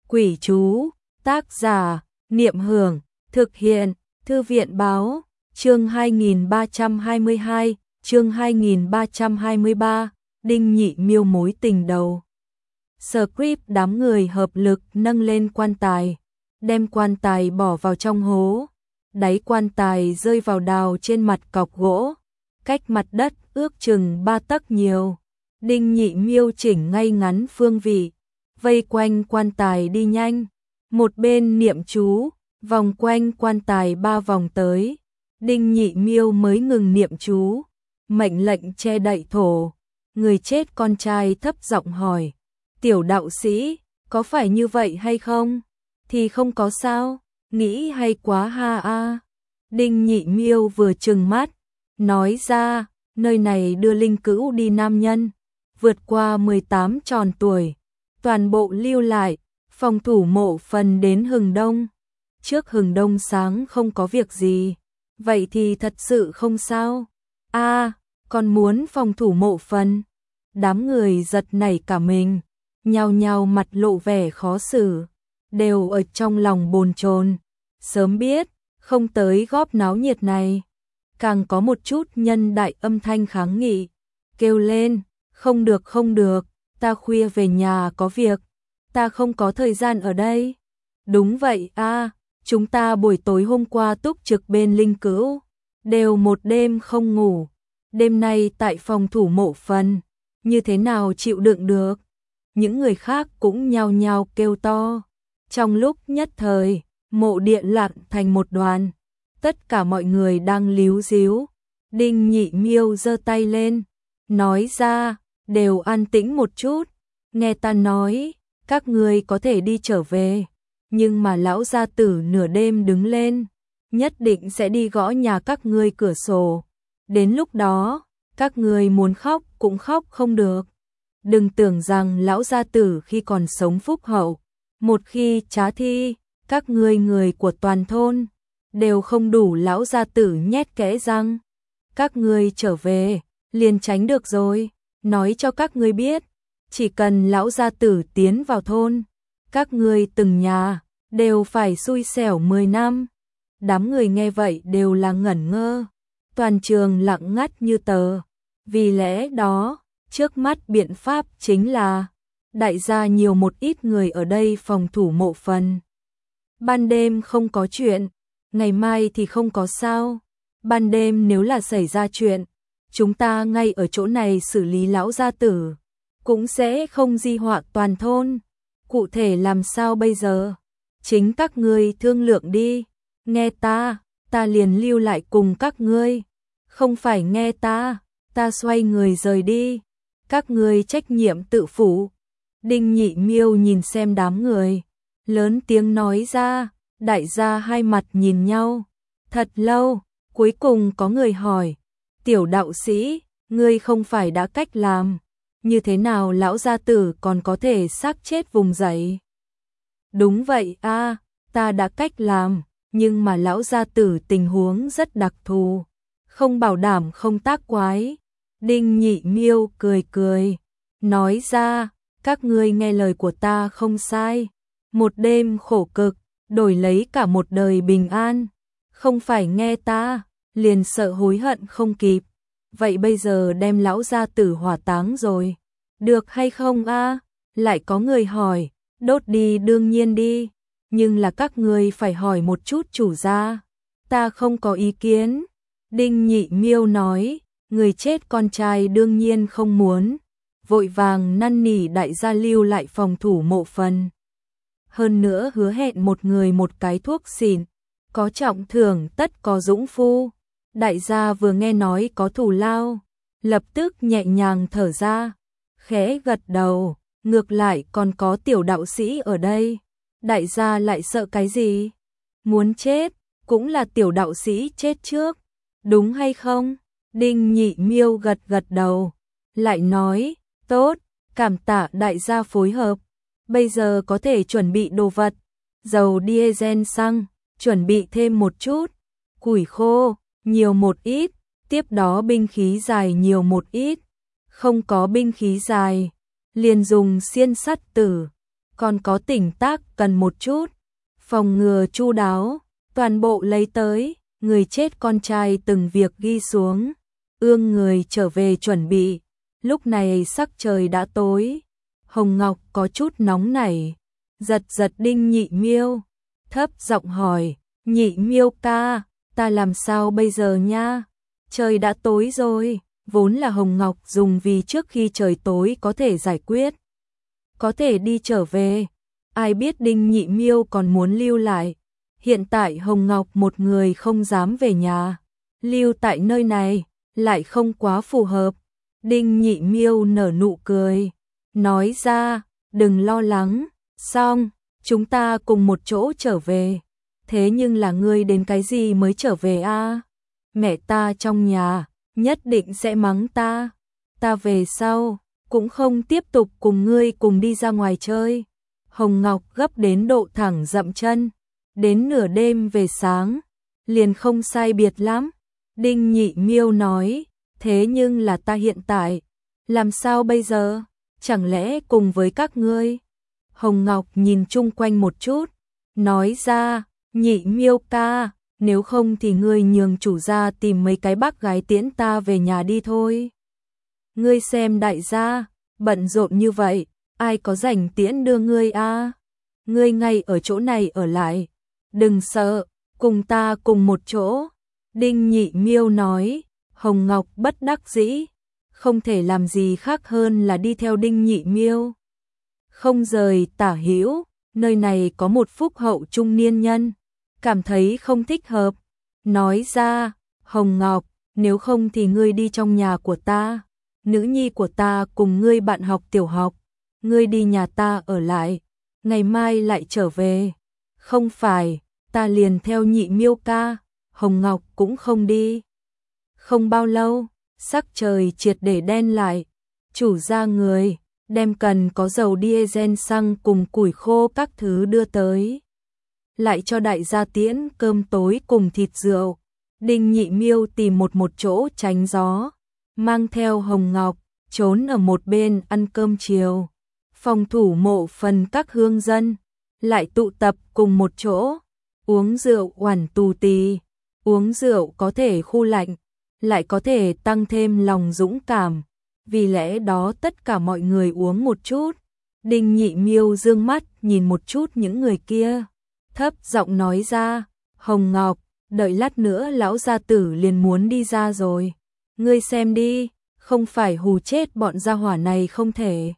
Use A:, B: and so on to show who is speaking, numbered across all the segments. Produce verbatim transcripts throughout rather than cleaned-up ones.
A: Quỷ chú, tác giả, Niệm Hưởng, thực hiện, Thư viện báo, chương hai nghìn ba trăm hai mươi hai, chương hai nghìn ba trăm hai mươi ba, Đinh Nhị Miêu mối tình đầu. Script đám người hợp lực nâng lên quan tài, đem quan tài bỏ vào trong hố. Đáy quan tài rơi vào đào trên mặt cọc gỗ, cách mặt đất ước chừng ba tấc nhiều. Đinh Nhị Miêu chỉnh ngay ngắn phương vị, vây quanh quan tài đi nhanh, một bên niệm chú, vòng quanh quan tài ba vòng tới. Đinh Nhị Miêu mới ngừng niệm chú, mệnh lệnh che đậy thổ. Người chết con trai thấp giọng hỏi, tiểu đạo sĩ, có phải như vậy hay không? Thì không có sao, nghĩ hay quá ha a. Đinh Nhị Miêu vừa trừng mắt, nói ra, nơi này đưa linh cữu đi nam nhân, vượt qua mười tám tròn tuổi, toàn bộ lưu lại, phòng thủ mộ phần đến hừng đông. Trước hừng đông sáng không có việc gì, vậy thì thật sự không sao. A, à, còn muốn phòng thủ mộ phần. Đám người giật nảy cả mình, nhao nhao mặt lộ vẻ khó xử, đều ở trong lòng bồn chồn. Sớm biết, không tới góp náo nhiệt này. Càng có một chút nhân đại âm thanh kháng nghị, kêu lên, không được không được, ta khuya về nhà có việc, ta không có thời gian ở đây. Đúng vậy a, à, chúng ta buổi tối hôm qua túc trực bên linh cữu, đều một đêm không ngủ, đêm nay tại phòng thủ mộ phần, như thế nào chịu đựng được. Những người khác cũng nhao nhao kêu to. Trong lúc nhất thời, mộ địa lặng thành một đoàn, tất cả mọi người đang líu díu. Đinh Nhị Miêu giơ tay lên, nói ra, đều an tĩnh một chút, nghe ta nói, các ngươi có thể đi trở về, nhưng mà lão gia tử nửa đêm đứng lên, nhất định sẽ đi gõ nhà các ngươi cửa sổ. Đến lúc đó, các ngươi muốn khóc cũng khóc không được. Đừng tưởng rằng lão gia tử khi còn sống phúc hậu, một khi trá thi, các ngươi người của toàn thôn đều không đủ lão gia tử nhét kẽ răng. Các ngươi trở về, liền tránh được rồi. Nói cho các ngươi biết, chỉ cần lão gia tử tiến vào thôn, các ngươi từng nhà đều phải xui xẻo mười năm. Đám người nghe vậy đều là ngẩn ngơ, toàn trường lặng ngắt như tờ. Vì lẽ đó, trước mắt biện pháp chính là đại gia nhiều một ít người ở đây phòng thủ mộ phần. Ban đêm không có chuyện, ngày mai thì không có sao. Ban đêm nếu là xảy ra chuyện, chúng ta ngay ở chỗ này xử lý lão gia tử, cũng sẽ không di họa toàn thôn. Cụ thể làm sao bây giờ? Chính các ngươi thương lượng đi. Nghe ta, ta liền lưu lại cùng các ngươi. Không phải nghe ta, ta xoay người rời đi. Các ngươi trách nhiệm tự phụ. Đinh Nhị Miêu nhìn xem đám người, lớn tiếng nói ra. Đại gia hai mặt nhìn nhau thật lâu, cuối cùng có người hỏi, tiểu đạo sĩ, ngươi không phải đã cách làm, như thế nào lão gia tử còn có thể xác chết vùng dậy? Đúng vậy a, à, ta đã cách làm, nhưng mà lão gia tử tình huống rất đặc thù, không bảo đảm không tác quái. Đinh Nhị Miêu cười cười, nói ra, các ngươi nghe lời của ta không sai, một đêm khổ cực, đổi lấy cả một đời bình an, không phải nghe ta, liền sợ hối hận không kịp. Vậy bây giờ đem lão gia tử hỏa táng rồi, được hay không a? À? Lại có người hỏi, đốt đi đương nhiên đi, nhưng là các ngươi phải hỏi một chút chủ gia. Ta không có ý kiến. Đinh Nhị Miêu nói, người chết con trai đương nhiên không muốn, vội vàng năn nỉ đại gia lưu lại phòng thủ mộ phần. Hơn nữa hứa hẹn một người một cái thuốc xỉn, có trọng thưởng tất có dũng phu. Đại gia vừa nghe nói có thù lao, lập tức nhẹ nhàng thở ra, khẽ gật đầu, ngược lại còn có tiểu đạo sĩ ở đây. Đại gia lại sợ cái gì? Muốn chết, cũng là tiểu đạo sĩ chết trước, đúng hay không? Đinh Nhị Miêu gật gật đầu, lại nói, tốt, cảm tạ đại gia phối hợp. Bây giờ có thể chuẩn bị đồ vật, dầu diesel xăng, chuẩn bị thêm một chút, củi khô, nhiều một ít, tiếp đó binh khí dài nhiều một ít, không có binh khí dài, liền dùng xiên sắt tử, còn có tỉnh tác cần một chút, phòng ngừa chu đáo, toàn bộ lấy tới, người chết con trai từng việc ghi xuống, ương người trở về chuẩn bị. Lúc này sắc trời đã tối, Hồng Ngọc có chút nóng nảy, giật giật Đinh Nhị Miêu, thấp giọng hỏi, Nhị Miêu ca, ta làm sao bây giờ nha? Trời đã tối rồi, vốn là Hồng Ngọc dùng vì trước khi trời tối có thể giải quyết, có thể đi trở về, ai biết Đinh Nhị Miêu còn muốn lưu lại. Hiện tại Hồng Ngọc một người không dám về nhà, lưu tại nơi này lại không quá phù hợp. Đinh Nhị Miêu nở nụ cười, nói ra, đừng lo lắng, xong, chúng ta cùng một chỗ trở về. Thế nhưng là ngươi đến cái gì mới trở về a? Mẹ ta trong nhà, nhất định sẽ mắng ta. Ta về sau, cũng không tiếp tục cùng ngươi cùng đi ra ngoài chơi. Hồng Ngọc gấp đến độ thẳng dậm chân, đến nửa đêm về sáng, liền không sai biệt lắm. Đinh Nhị Miêu nói, thế nhưng là ta hiện tại, làm sao bây giờ? Chẳng lẽ cùng với các ngươi? Hồng Ngọc nhìn chung quanh một chút, nói ra, Nhị Miêu ca, nếu không thì ngươi nhường chủ gia tìm mấy cái bác gái tiễn ta về nhà đi thôi. Ngươi xem đại gia, bận rộn như vậy, ai có rảnh tiễn đưa ngươi a? Ngươi ngay ở chỗ này ở lại, đừng sợ, cùng ta cùng một chỗ. Đinh Nhị Miêu nói. Hồng Ngọc bất đắc dĩ, không thể làm gì khác hơn là đi theo Đinh Nhị Miêu. Không rời tả hữu, nơi này có một phúc hậu trung niên nhân, cảm thấy không thích hợp, nói ra, Hồng Ngọc, nếu không thì ngươi đi trong nhà của ta, nữ nhi của ta cùng ngươi bạn học tiểu học, ngươi đi nhà ta ở lại, ngày mai lại trở về. Không phải, ta liền theo Nhị Miêu ca. Hồng Ngọc cũng không đi. Không bao lâu, sắc trời triệt để đen lại, chủ gia người đem cần có dầu diesel xăng cùng củi khô các thứ đưa tới, lại cho đại gia tiễn cơm tối cùng thịt rượu. Đinh Nhị Miêu tìm một một chỗ tránh gió, mang theo Hồng Ngọc trốn ở một bên ăn cơm chiều. Phòng thủ mộ phần các hương dân lại tụ tập cùng một chỗ, uống rượu oản tù tì. Uống rượu có thể khu lạnh, lại có thể tăng thêm lòng dũng cảm, vì lẽ đó tất cả mọi người uống một chút. Đinh Nhị Miêu dương mắt nhìn một chút những người kia, thấp giọng nói ra, Hồng Ngọc, đợi lát nữa lão gia tử liền muốn đi ra rồi. Ngươi xem đi, không phải hù chết bọn gia hỏa này không thể.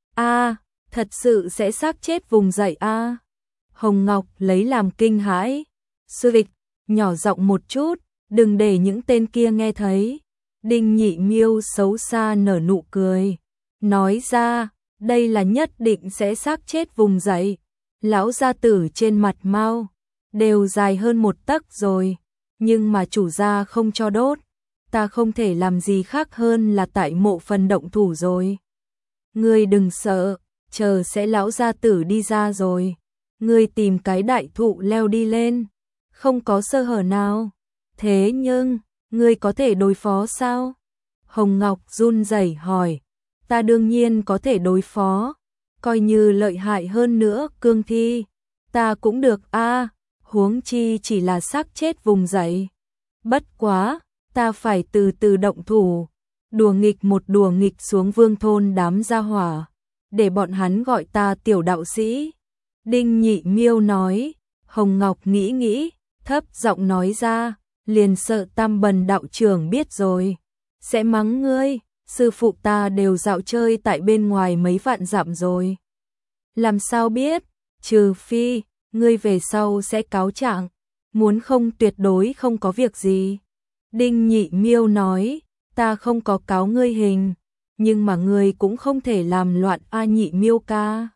A: A, thật sự sẽ xác chết vùng dậy a. Hồng Ngọc lấy làm kinh hãi. Sư Vịch, nhỏ giọng một chút, đừng để những tên kia nghe thấy. Đinh Nhị Miêu xấu xa nở nụ cười, nói ra, đây là nhất định sẽ xác chết vùng dậy. Lão gia tử trên mặt mau đều dài hơn một tấc rồi, nhưng mà chủ gia không cho đốt, ta không thể làm gì khác hơn là tại mộ phần động thủ rồi. Ngươi đừng sợ, chờ sẽ lão gia tử đi ra rồi, ngươi tìm cái đại thụ leo đi lên, không có sơ hở nào. Thế nhưng, ngươi có thể đối phó sao? Hồng Ngọc run rẩy hỏi. Ta đương nhiên có thể đối phó, coi như lợi hại hơn nữa cương thi, ta cũng được a, huống chi chỉ là xác chết vùng dậy. Bất quá, ta phải từ từ động thủ, đùa nghịch một đùa nghịch xuống vương thôn đám gia hỏa, để bọn hắn gọi ta tiểu đạo sĩ. Đinh Nhị Miêu nói. Hồng Ngọc nghĩ nghĩ, thấp giọng nói ra, liền sợ Tam Bần đạo trưởng biết rồi, sẽ mắng ngươi, sư phụ ta đều dạo chơi tại bên ngoài mấy vạn dặm rồi. Làm sao biết, trừ phi, ngươi về sau sẽ cáo trạng, muốn không tuyệt đối không có việc gì. Đinh Nhị Miêu nói, ta không có cáo ngươi hình, nhưng mà ngươi cũng không thể làm loạn a Nhị Miêu ca.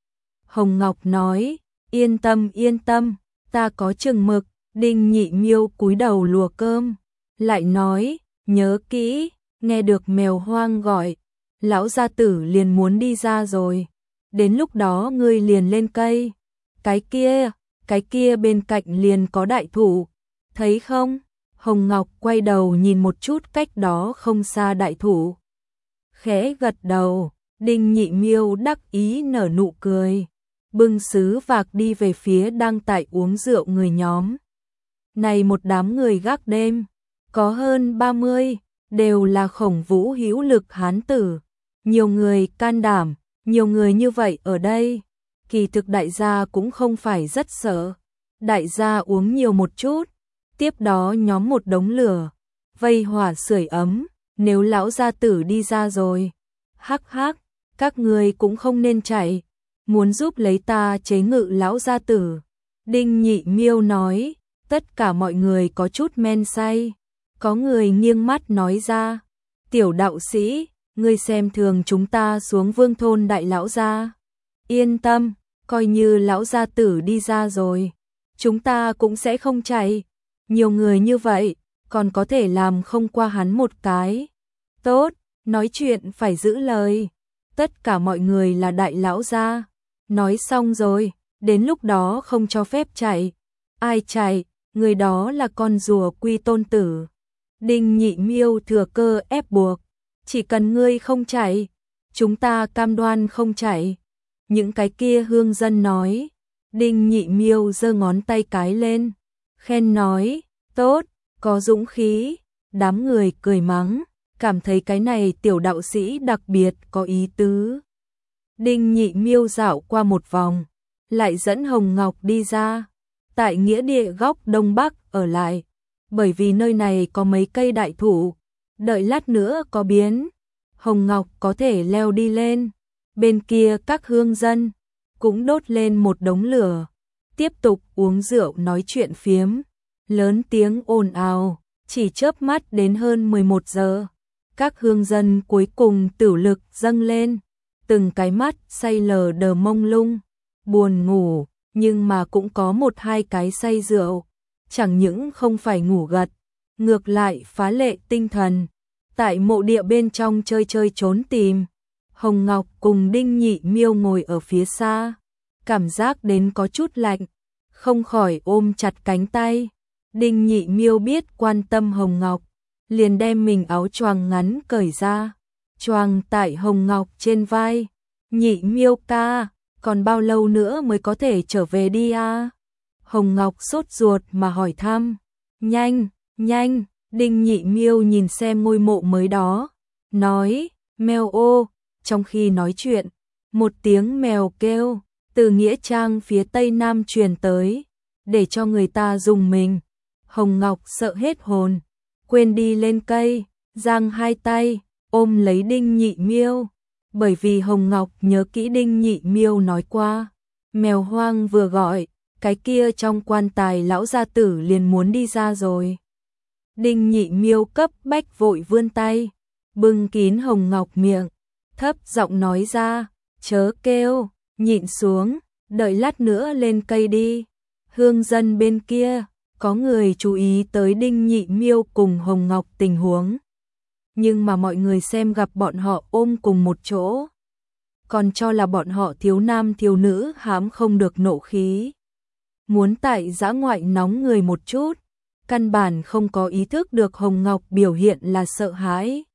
A: Hồng Ngọc nói, yên tâm yên tâm, ta có chừng mực. Đinh Nhị Miêu cúi đầu lùa cơm, lại nói, nhớ kỹ, nghe được mèo hoang gọi, lão gia tử liền muốn đi ra rồi, đến lúc đó ngươi liền lên cây, cái kia, cái kia bên cạnh liền có đại thụ, thấy không? Hồng Ngọc quay đầu nhìn một chút cách đó không xa đại thụ, khẽ gật đầu. Đinh Nhị Miêu đắc ý nở nụ cười, bưng sứ vạc đi về phía đang tại uống rượu người nhóm. Này một đám người gác đêm, có hơn ba mươi, đều là khổng vũ hữu lực hán tử, nhiều người can đảm, nhiều người như vậy ở đây, kỳ thực đại gia cũng không phải rất sợ. Đại gia uống nhiều một chút, tiếp đó nhóm một đống lửa, vây hỏa sưởi ấm, nếu lão gia tử đi ra rồi, hắc hắc, các người cũng không nên chạy, muốn giúp lấy ta chế ngự lão gia tử. Đinh Nhị Miêu nói, tất cả mọi người có chút men say, có người nghiêng mắt nói ra, tiểu đạo sĩ, ngươi xem thường chúng ta xuống Vương thôn đại lão gia. Yên tâm, coi như lão gia tử đi ra rồi, chúng ta cũng sẽ không chạy, nhiều người như vậy, còn có thể làm không qua hắn một cái. Tốt, nói chuyện phải giữ lời, tất cả mọi người là đại lão gia. Nói xong rồi, đến lúc đó không cho phép chạy. Ai chạy, người đó là con rùa quy tôn tử. Đinh Nhị Miêu thừa cơ ép buộc, chỉ cần ngươi không chạy, chúng ta cam đoan không chạy. Những cái kia hương dân nói. Đinh Nhị Miêu giơ ngón tay cái lên, khen nói, tốt, có dũng khí. Đám người cười mắng, cảm thấy cái này tiểu đạo sĩ đặc biệt có ý tứ. Đinh Nhị Miêu dạo qua một vòng, lại dẫn Hồng Ngọc đi ra, tại nghĩa địa góc đông bắc ở lại, bởi vì nơi này có mấy cây đại thụ, đợi lát nữa có biến, Hồng Ngọc có thể leo đi lên. Bên kia các hương dân cũng đốt lên một đống lửa, tiếp tục uống rượu nói chuyện phiếm, lớn tiếng ồn ào, chỉ chớp mắt đến hơn mười một giờ. Các hương dân cuối cùng tử lực dâng lên, từng cái mắt say lờ đờ mông lung, buồn ngủ, nhưng mà cũng có một hai cái say rượu, chẳng những không phải ngủ gật, ngược lại phá lệ tinh thần, tại mộ địa bên trong chơi chơi trốn tìm. Hồng Ngọc cùng Đinh Nhị Miêu ngồi ở phía xa, cảm giác đến có chút lạnh, không khỏi ôm chặt cánh tay. Đinh Nhị Miêu biết quan tâm Hồng Ngọc, liền đem mình áo choàng ngắn cởi ra, choàng tại Hồng Ngọc trên vai. Nhị Miêu ca, còn bao lâu nữa mới có thể trở về đi à? Hồng Ngọc sốt ruột mà hỏi thăm. Nhanh, nhanh, Đinh Nhị Miêu nhìn xem ngôi mộ mới đó, nói, mèo ô. Trong khi nói chuyện, một tiếng mèo kêu từ nghĩa trang phía tây nam truyền tới, để cho người ta rùng mình. Hồng Ngọc sợ hết hồn, quên đi lên cây, giang hai tay, ôm lấy Đinh Nhị Miêu, bởi vì Hồng Ngọc nhớ kỹ Đinh Nhị Miêu nói qua, mèo hoang vừa gọi, cái kia trong quan tài lão gia tử liền muốn đi ra rồi. Đinh Nhị Miêu cấp bách vội vươn tay, bưng kín Hồng Ngọc miệng, thấp giọng nói ra, chớ kêu, nhịn xuống, đợi lát nữa lên cây đi. Hương dân bên kia, có người chú ý tới Đinh Nhị Miêu cùng Hồng Ngọc tình huống. Nhưng mà mọi người xem gặp bọn họ ôm cùng một chỗ, còn cho là bọn họ thiếu nam thiếu nữ hãm không được nộ khí. Muốn tại dã ngoại nóng người một chút, căn bản không có ý thức được Hồng Ngọc biểu hiện là sợ hãi.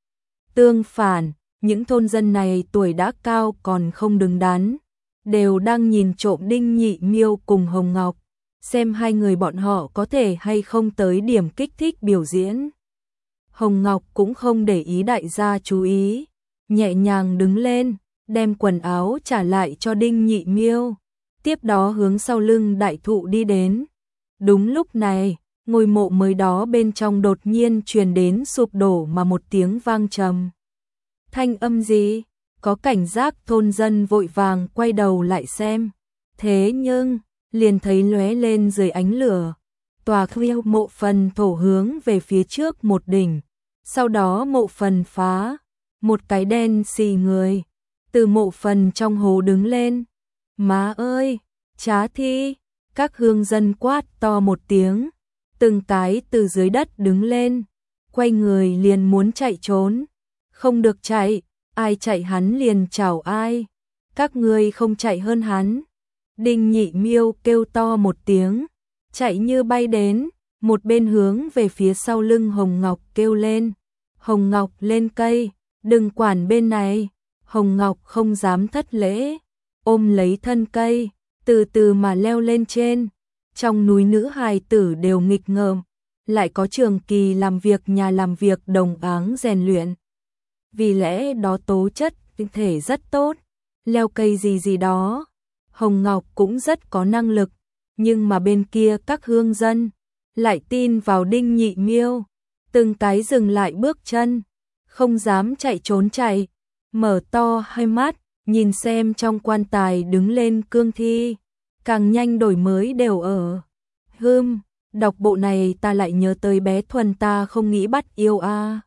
A: Tương phản, những thôn dân này tuổi đã cao còn không đứng đắn, đều đang nhìn trộm Đinh Nhị Miêu cùng Hồng Ngọc, xem hai người bọn họ có thể hay không tới điểm kích thích biểu diễn. Hồng Ngọc cũng không để ý đại gia chú ý, nhẹ nhàng đứng lên, đem quần áo trả lại cho Đinh Nhị Miêu, tiếp đó hướng sau lưng đại thụ đi đến. Đúng lúc này, ngôi mộ mới đó bên trong đột nhiên truyền đến sụp đổ mà một tiếng vang trầm. Thanh âm gì? Có cảnh giác thôn dân vội vàng quay đầu lại xem. Thế nhưng, liền thấy lóe lên dưới ánh lửa. Tòa khiêu mộ phần thổ hướng về phía trước một đỉnh. Sau đó mộ phần phá. Một cái đen xì người. Từ mộ phần trong hố đứng lên. Má ơi! Trá thi! Các hương dân quát to một tiếng. Từng cái từ dưới đất đứng lên. Quay người liền muốn chạy trốn. Không được chạy, ai chạy hắn liền chào ai. Các ngươi không chạy hơn hắn. Đinh Nhị Miêu kêu to một tiếng, chạy như bay đến, một bên hướng về phía sau lưng Hồng Ngọc kêu lên. Hồng Ngọc lên cây, đừng quản bên này. Hồng Ngọc không dám thất lễ, ôm lấy thân cây, từ từ mà leo lên trên. Trong núi nữ hài tử đều nghịch ngợm, lại có Trường Kỳ làm việc nhà làm việc đồng áng rèn luyện. Vì lẽ đó tố chất tinh thể rất tốt, leo cây gì gì đó. Hồng Ngọc cũng rất có năng lực, nhưng mà bên kia các hương dân lại tin vào Đinh Nhị Miêu, từng cái dừng lại bước chân, không dám chạy trốn chạy, mở to hai mắt, nhìn xem trong quan tài đứng lên cương thi, càng nhanh đổi mới đều ở. Hừm, đọc bộ này ta lại nhớ tới bé Thuần ta không nghĩ bắt yêu a. À.